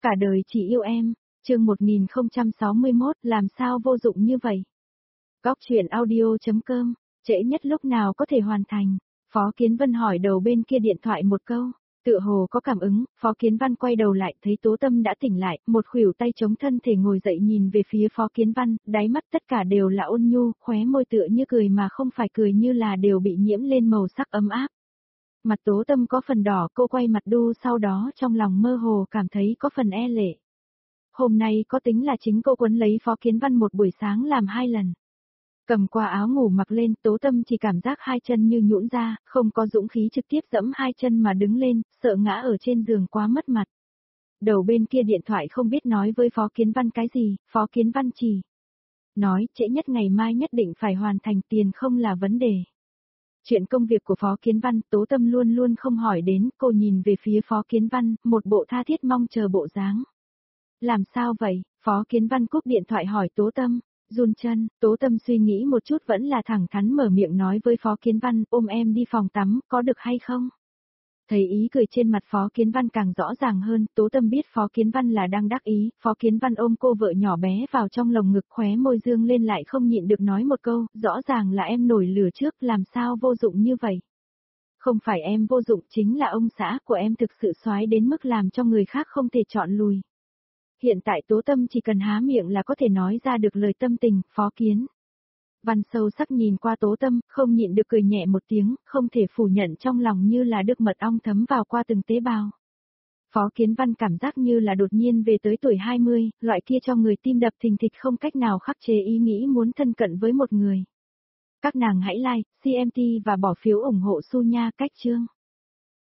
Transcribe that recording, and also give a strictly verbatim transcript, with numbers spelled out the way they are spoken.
Cả đời chỉ yêu em, chương một nghìn không trăm sáu mươi mốt, làm sao vô dụng như vậy? Góc truyện audio.com, trễ nhất lúc nào có thể hoàn thành? Phó Kiến Vân hỏi đầu bên kia điện thoại một câu, tựa hồ có cảm ứng, Phó Kiến Văn quay đầu lại thấy Tố Tâm đã tỉnh lại, một khuỷu tay chống thân thể ngồi dậy nhìn về phía Phó Kiến Văn, đáy mắt tất cả đều là ôn nhu, khóe môi tựa như cười mà không phải cười như là đều bị nhiễm lên màu sắc ấm áp. Mặt Tố Tâm có phần đỏ, cô quay mặt đu sau đó trong lòng mơ hồ cảm thấy có phần e lệ. Hôm nay có tính là chính cô quấn lấy Phó Kiến Văn một buổi sáng làm hai lần. Cầm qua áo ngủ mặc lên, Tố Tâm chỉ cảm giác hai chân như nhũn ra, không có dũng khí trực tiếp giẫm hai chân mà đứng lên, sợ ngã ở trên giường quá mất mặt. Đầu bên kia điện thoại không biết nói với Phó Kiến Văn cái gì, Phó Kiến Văn chỉ nói trễ nhất ngày mai nhất định phải hoàn thành, tiền không là vấn đề. Chuyện công việc của Phó Kiến Văn, Tố Tâm luôn luôn không hỏi đến, cô nhìn về phía Phó Kiến Văn, một bộ tha thiết mong chờ bộ dáng. Làm sao vậy? Phó Kiến Văn cúp điện thoại hỏi Tố Tâm, run chân, Tố Tâm suy nghĩ một chút vẫn là thẳng thắn mở miệng nói với Phó Kiến Văn, ôm em đi phòng tắm, có được hay không? Thấy ý cười trên mặt Phó Kiến Văn càng rõ ràng hơn, Tố Tâm biết Phó Kiến Văn là đang đắc ý, Phó Kiến Văn ôm cô vợ nhỏ bé vào trong lồng ngực, khóe môi dương lên lại không nhịn được nói một câu, rõ ràng là em nổi lửa trước, làm sao vô dụng như vậy? Không phải em vô dụng, chính là ông xã của em thực sự soái đến mức làm cho người khác không thể chọn lùi. Hiện tại Tố Tâm chỉ cần há miệng là có thể nói ra được lời tâm tình, Phó Kiến Văn sâu sắc nhìn qua Tố Tâm, không nhịn được cười nhẹ một tiếng, không thể phủ nhận trong lòng như là được mật ong thấm vào qua từng tế bào. Phó Kiến Văn cảm giác như là đột nhiên về tới tuổi hai mươi, loại kia cho người tim đập thình thịch không cách nào khắc chế ý nghĩ muốn thân cận với một người. Các nàng hãy like, xê em tê và bỏ phiếu ủng hộ Su nha, cách chương.